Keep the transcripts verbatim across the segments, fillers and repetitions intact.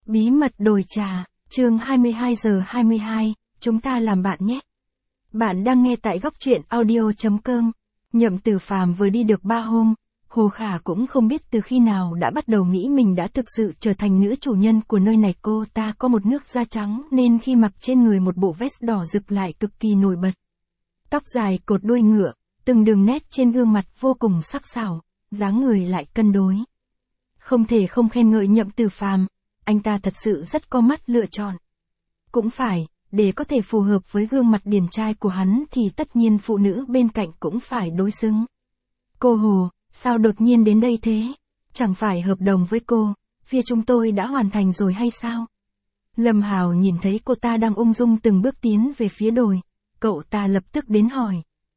Bí mật đồi trà, chương hai mươi hai giờ hai mươi hai, chúng ta làm bạn nhé. Bạn đang nghe tại góc truyện audio chấm com. Nhậm Tử Phàm vừa đi được ba hôm, Hồ Khả cũng không biết từ khi nào đã bắt đầu nghĩ mình đã thực sự trở thành nữ chủ nhân của nơi này. Cô ta có một nước da trắng nên khi mặc trên người một bộ vest đỏ rực lại cực kỳ nổi bật. Tóc dài cột đuôi ngựa, từng đường nét trên gương mặt vô cùng sắc sảo, dáng người lại cân đối. Không thể không khen ngợi Nhậm Tử Phàm, anh ta thật sự rất có mắt lựa chọn. Cũng phải, để có thể phù hợp với gương mặt điển trai của hắn thì tất nhiên phụ nữ bên cạnh cũng phải đối xứng. Cô Hồ, sao đột nhiên đến đây thế? Chẳng phải hợp đồng với cô, phía chúng tôi đã hoàn thành rồi hay sao? Lâm Hào nhìn thấy cô ta đang ung dung từng bước tiến về phía đồi, cậu ta lập tức đến hỏi.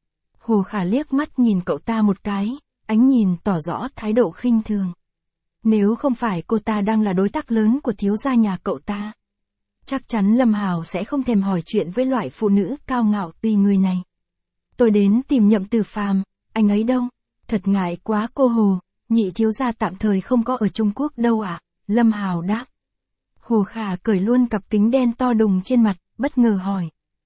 Hồ Khả liếc mắt nhìn cậu ta một cái, ánh nhìn tỏ rõ thái độ khinh thường. Nếu không phải cô ta đang là đối tác lớn của thiếu gia nhà cậu ta, chắc chắn Lâm Hào sẽ không thèm hỏi chuyện với loại phụ nữ cao ngạo tùy người này. Tôi đến tìm Nhậm Tử Phàm, anh ấy đâu? Thật ngại quá cô Hồ, nhị thiếu gia tạm thời không có ở Trung Quốc đâu ạ, à? Lâm Hào đáp. Hồ Khả cởi luôn cặp kính đen to đùng trên mặt, bất ngờ hỏi.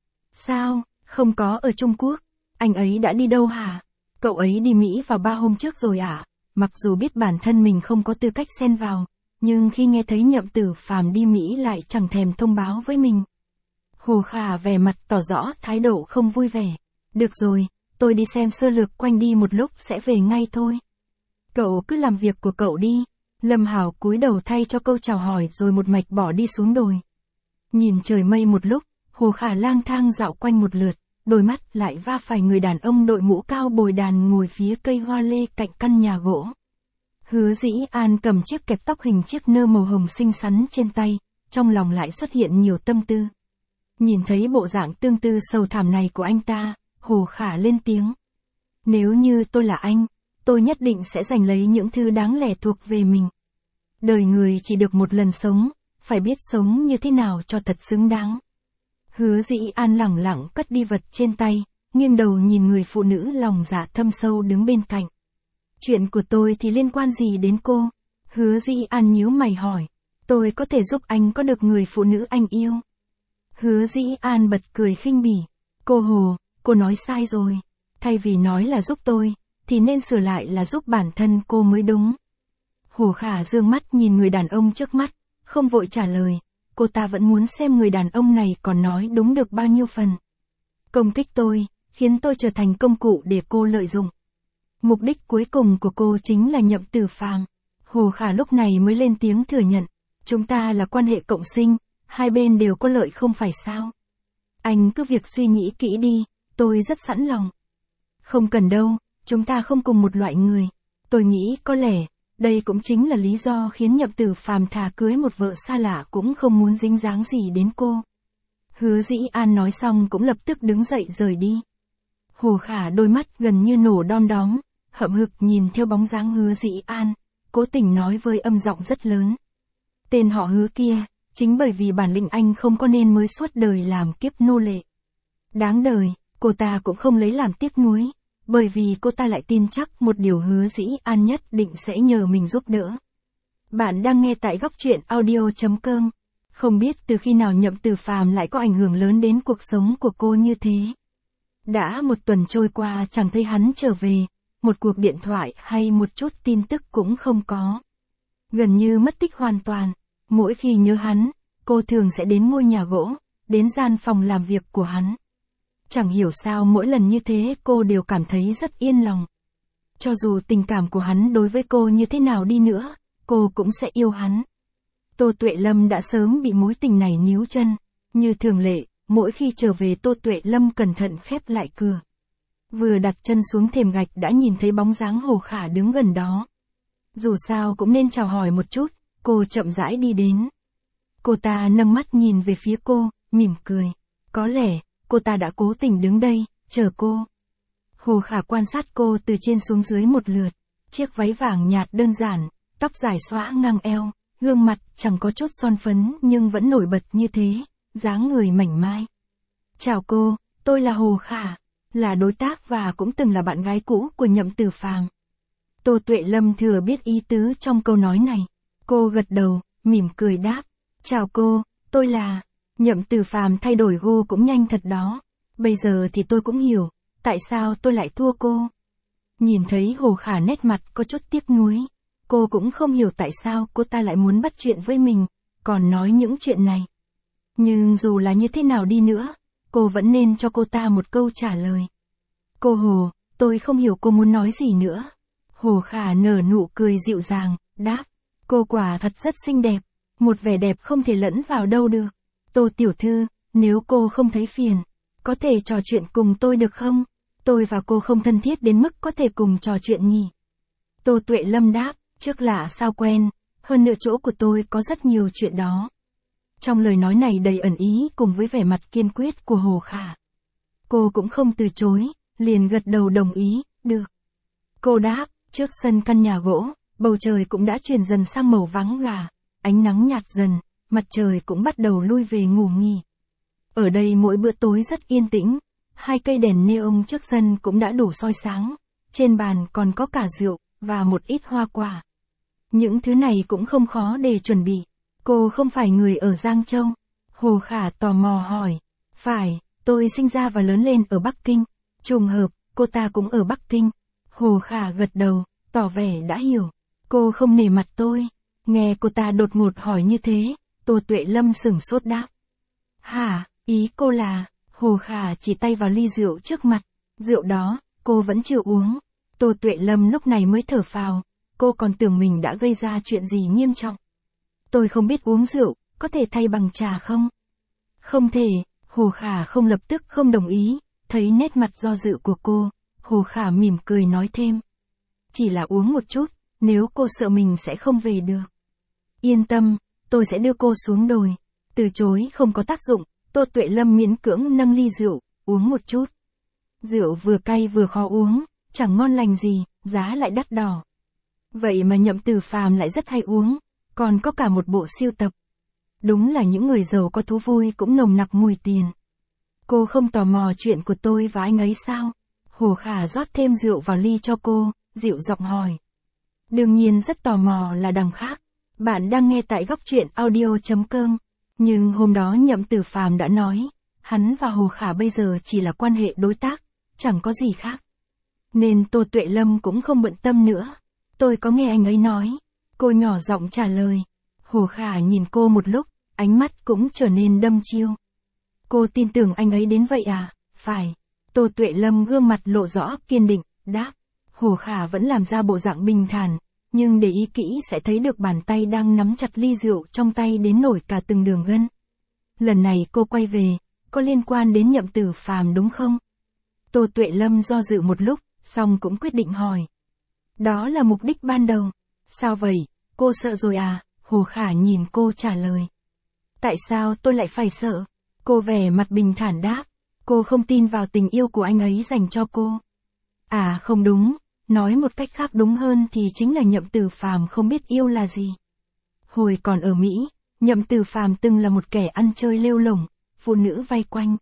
Sao, không có ở Trung Quốc? Anh ấy đã đi đâu hả? Cậu ấy đi Mỹ vào ba hôm trước rồi ạ. À? Mặc dù biết bản thân mình không có tư cách xen vào, nhưng khi nghe thấy Nhậm Tử Phàm đi Mỹ lại chẳng thèm thông báo với mình. Hồ Khả vẻ mặt tỏ rõ thái độ không vui vẻ. Được rồi, tôi đi xem sơ lược quanh đi một lúc sẽ về ngay thôi. Cậu cứ làm việc của cậu đi. Lâm Hảo cúi đầu thay cho câu chào hỏi rồi một mạch bỏ đi xuống đồi. Nhìn trời mây một lúc, Hồ Khả lang thang dạo quanh một lượt, đôi mắt lại va phải người đàn ông đội mũ cao bồi đàn ngồi phía cây hoa lê cạnh căn nhà gỗ. Hứa Dĩ An cầm chiếc kẹp tóc hình chiếc nơ màu hồng xinh xắn trên tay, trong lòng lại xuất hiện nhiều tâm tư. Nhìn thấy bộ dạng tương tư sầu thảm này của anh ta, Hồ Khả lên tiếng. Nếu như tôi là anh, tôi nhất định sẽ giành lấy những thứ đáng lẽ thuộc về mình. Đời người chỉ được một lần sống, phải biết sống như thế nào cho thật xứng đáng. Hứa Dĩ An lẳng lặng cất đi vật trên tay, nghiêng đầu nhìn người phụ nữ lòng dạ thâm sâu đứng bên cạnh. Chuyện của tôi thì liên quan gì đến cô? Hứa Dĩ An nhíu mày hỏi. Tôi có thể giúp anh có được người phụ nữ anh yêu. Hứa Dĩ An bật cười khinh bỉ. Cô Hồ, cô nói sai rồi. Thay vì nói là giúp tôi, thì nên sửa lại là giúp bản thân cô mới đúng. Hồ Khả dương mắt nhìn người đàn ông trước mắt, không vội trả lời. Cô ta vẫn muốn xem người đàn ông này còn nói đúng được bao nhiêu phần. Công kích tôi, khiến tôi trở thành công cụ để cô lợi dụng. Mục đích cuối cùng của cô chính là Nhậm Tử Phàm. Hồ Khả lúc này mới lên tiếng thừa nhận. Chúng ta là quan hệ cộng sinh, hai bên đều có lợi không phải sao? Anh cứ việc suy nghĩ kỹ đi, tôi rất sẵn lòng. Không cần đâu, chúng ta không cùng một loại người. Tôi nghĩ có lẽ, đây cũng chính là lý do khiến Nhậm Tử Phàm thà cưới một vợ xa lạ cũng không muốn dính dáng gì đến cô. Hứa Dĩ An nói xong cũng lập tức đứng dậy rời đi. Hồ Khả đôi mắt gần như nổ đom đóm, hậm hực nhìn theo bóng dáng Hứa Dĩ An, cố tình nói với âm giọng rất lớn. Tên họ Hứa kia, chính bởi vì bản lĩnh anh không có nên mới suốt đời làm kiếp nô lệ. Đáng đời, cô ta cũng không lấy làm tiếc nuối, bởi vì cô ta lại tin chắc một điều Hứa Dĩ An nhất định sẽ nhờ mình giúp đỡ. Bạn đang nghe tại góc truyện audio chấm com. Không biết từ khi nào Nhậm Tử Phàm lại có ảnh hưởng lớn đến cuộc sống của cô như thế. Đã một tuần trôi qua chẳng thấy hắn trở về, một cuộc điện thoại hay một chút tin tức cũng không có. Gần như mất tích hoàn toàn, mỗi khi nhớ hắn, cô thường sẽ đến ngôi nhà gỗ, đến gian phòng làm việc của hắn. Chẳng hiểu sao mỗi lần như thế cô đều cảm thấy rất yên lòng. Cho dù tình cảm của hắn đối với cô như thế nào đi nữa, cô cũng sẽ yêu hắn. Tô Tuệ Lâm đã sớm bị mối tình này níu chân, như thường lệ, mỗi khi trở về Tô Tuệ Lâm cẩn thận khép lại cửa. Vừa đặt chân xuống thềm gạch đã nhìn thấy bóng dáng Hồ Khả đứng gần đó. Dù sao cũng nên chào hỏi một chút, cô chậm rãi đi đến. Cô ta nâng mắt nhìn về phía cô, mỉm cười. Có lẽ, cô ta đã cố tình đứng đây, chờ cô. Hồ Khả quan sát cô từ trên xuống dưới một lượt. Chiếc váy vàng nhạt đơn giản, tóc dài xõa ngang eo, gương mặt chẳng có chút son phấn nhưng vẫn nổi bật như thế, dáng người mảnh mai. Chào cô, tôi là Hồ Khả, là đối tác và cũng từng là bạn gái cũ của Nhậm Tử Phàm. Tô Tuệ Lâm thừa biết ý tứ trong câu nói này. Cô gật đầu, mỉm cười đáp. Chào cô, tôi là... Nhậm Từ Phàm thay đổi gu cũng nhanh thật đó. Bây giờ thì tôi cũng hiểu, tại sao tôi lại thua cô. Nhìn thấy Hồ Khả nét mặt có chút tiếc nuối. Cô cũng không hiểu tại sao cô ta lại muốn bắt chuyện với mình, còn nói những chuyện này. Nhưng dù là như thế nào đi nữa, cô vẫn nên cho cô ta một câu trả lời. Cô Hồ, tôi không hiểu cô muốn nói gì nữa. Hồ Khả nở nụ cười dịu dàng, đáp. Cô quả thật rất xinh đẹp, một vẻ đẹp không thể lẫn vào đâu được. Tô tiểu thư, nếu cô không thấy phiền, có thể trò chuyện cùng tôi được không? Tôi và cô không thân thiết đến mức có thể cùng trò chuyện nhỉ? Tô Tuệ Lâm đáp, trước lạ sao quen, hơn nữa chỗ của tôi có rất nhiều chuyện đó. Trong lời nói này đầy ẩn ý cùng với vẻ mặt kiên quyết của Hồ Khả. Cô cũng không từ chối, liền gật đầu đồng ý, được. Cô đáp, trước sân căn nhà gỗ, bầu trời cũng đã chuyển dần sang màu vắng gà, ánh nắng nhạt dần, mặt trời cũng bắt đầu lui về ngủ nghỉ. Ở đây mỗi bữa tối rất yên tĩnh, hai cây đèn neon trước sân cũng đã đủ soi sáng, trên bàn còn có cả rượu, và một ít hoa quả. Những thứ này cũng không khó để chuẩn bị. Cô không phải người ở Giang Châu. Hồ Khả tò mò hỏi. Phải, tôi sinh ra và lớn lên ở Bắc Kinh. Trùng hợp, cô ta cũng ở Bắc Kinh. Hồ Khả gật đầu, tỏ vẻ đã hiểu. Cô không nể mặt tôi. Nghe cô ta đột ngột hỏi như thế, Tô Tuệ Lâm sửng sốt đáp. Hả, ý cô là... Hồ Khả chỉ tay vào ly rượu trước mặt. Rượu đó, cô vẫn chưa uống. Tô Tuệ Lâm lúc này mới thở phào. Cô còn tưởng mình đã gây ra chuyện gì nghiêm trọng. Tôi không biết uống rượu, có thể thay bằng trà không? Không thể, Hồ Khả không lập tức không đồng ý. Thấy nét mặt do dự của cô, Hồ Khả mỉm cười nói thêm. Chỉ là uống một chút, nếu cô sợ mình sẽ không về được. Yên tâm, tôi sẽ đưa cô xuống đồi. Từ chối không có tác dụng, Tô Tuệ Lâm miễn cưỡng nâng ly rượu, uống một chút. Rượu vừa cay vừa khó uống, chẳng ngon lành gì, giá lại đắt đỏ. Vậy mà Nhậm Từ Phàm lại rất hay uống, còn có cả một bộ sưu tập. Đúng là những người giàu có thú vui cũng nồng nặc mùi tiền. Cô không tò mò chuyện của tôi và anh ấy sao? Hồ Khả rót thêm rượu vào ly cho cô, dịu giọng hỏi. Đương nhiên rất tò mò là đằng khác. Bạn đang nghe tại góc truyện audio chấm com. Nhưng hôm đó Nhậm Từ Phàm đã nói, hắn và Hồ Khả bây giờ chỉ là quan hệ đối tác, chẳng có gì khác. Nên Tô Tuệ Lâm cũng không bận tâm nữa. Tôi có nghe anh ấy nói. Cô nhỏ giọng trả lời. Hồ Khả nhìn cô một lúc, ánh mắt cũng trở nên đăm chiêu. Cô tin tưởng anh ấy đến vậy à? Phải. Tô Tuệ Lâm gương mặt lộ rõ kiên định, đáp. Hồ Khả vẫn làm ra bộ dạng bình thản, nhưng để ý kỹ sẽ thấy được bàn tay đang nắm chặt ly rượu trong tay đến nổi cả từng đường gân. Lần này cô quay về, có liên quan đến Nhậm Từ Phàm đúng không? Tô Tuệ Lâm do dự một lúc, xong cũng quyết định hỏi. Đó là mục đích ban đầu. Sao vậy, cô sợ rồi à? Hồ Khả nhìn cô trả lời. Tại sao tôi lại phải sợ? Cô vẻ mặt bình thản đáp. Cô không tin vào tình yêu của anh ấy dành cho cô. À không đúng, nói một cách khác đúng hơn thì chính là Nhậm Từ Phàm không biết yêu là gì. Hồi còn ở Mỹ, Nhậm Từ Phàm từng là một kẻ ăn chơi lêu lổng, phụ nữ vây quanh.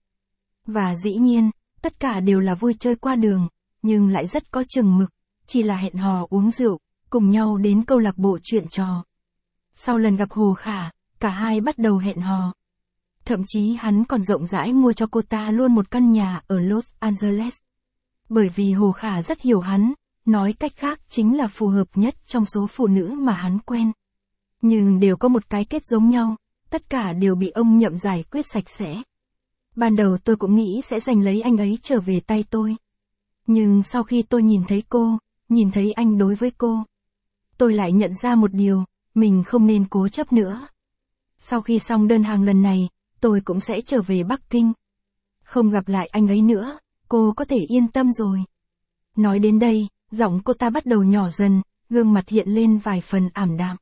Và dĩ nhiên, tất cả đều là vui chơi qua đường, nhưng lại rất có chừng mực, chỉ là hẹn hò uống rượu, cùng nhau đến câu lạc bộ chuyện trò. Sau lần gặp Hồ Khả, cả hai bắt đầu hẹn hò. Thậm chí hắn còn rộng rãi mua cho cô ta luôn một căn nhà ở Los Angeles. Bởi vì Hồ Khả rất hiểu hắn, nói cách khác chính là phù hợp nhất trong số phụ nữ mà hắn quen. Nhưng đều có một cái kết giống nhau, tất cả đều bị ông Nhậm giải quyết sạch sẽ. Ban đầu tôi cũng nghĩ sẽ giành lấy anh ấy trở về tay tôi. Nhưng sau khi tôi nhìn thấy cô, nhìn thấy anh đối với cô, tôi lại nhận ra một điều, mình không nên cố chấp nữa. Sau khi xong đơn hàng lần này, tôi cũng sẽ trở về Bắc Kinh. Không gặp lại anh ấy nữa, cô có thể yên tâm rồi. Nói đến đây, giọng cô ta bắt đầu nhỏ dần, gương mặt hiện lên vài phần ảm đạm.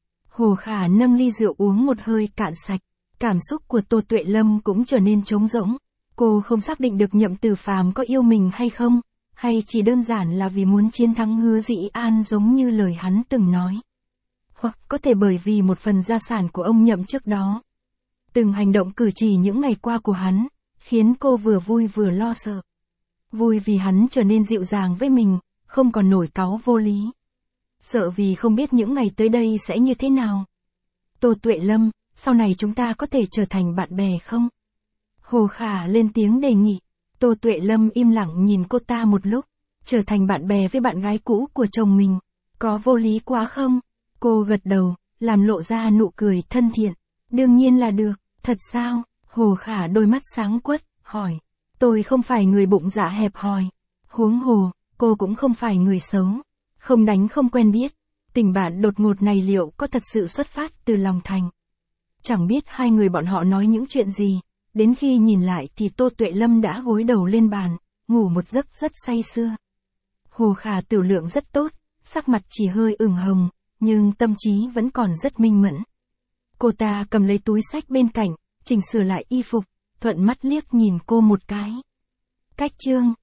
Hồ Khả nâng ly rượu uống một hơi cạn sạch, cảm xúc của Tô Tuệ Lâm cũng trở nên trống rỗng. Cô không xác định được Nhậm Từ Phàm có yêu mình hay không, hay chỉ đơn giản là vì muốn chiến thắng Hứa Dĩ An giống như lời hắn từng nói. Hoặc có thể bởi vì một phần gia sản của ông Nhậm trước đó. Từng hành động cử chỉ những ngày qua của hắn, khiến cô vừa vui vừa lo sợ. Vui vì hắn trở nên dịu dàng với mình, không còn nổi cáu vô lý. Sợ vì không biết những ngày tới đây sẽ như thế nào. Tô Tuệ Lâm, sau này chúng ta có thể trở thành bạn bè không? Hồ Khả lên tiếng đề nghị. Tô Tuệ Lâm im lặng nhìn cô ta một lúc. Trở thành bạn bè với bạn gái cũ của chồng mình, có vô lý quá không? Cô gật đầu, làm lộ ra nụ cười thân thiện. Đương nhiên là được, thật sao? Hồ Khả đôi mắt sáng quắc, hỏi. Tôi không phải người bụng dạ hẹp hòi. Huống hồ, cô cũng không phải người xấu. Không đánh không quen biết. Tình bạn đột ngột này liệu có thật sự xuất phát từ lòng thành? Chẳng biết hai người bọn họ nói những chuyện gì. Đến khi nhìn lại thì Tô Tuệ Lâm đã gối đầu lên bàn, ngủ một giấc rất say sưa. Hồ Khả tiểu lượng rất tốt, sắc mặt chỉ hơi ửng hồng, nhưng tâm trí vẫn còn rất minh mẫn. Cô ta cầm lấy túi xách bên cạnh, chỉnh sửa lại y phục, thuận mắt liếc nhìn cô một cái. Cách chương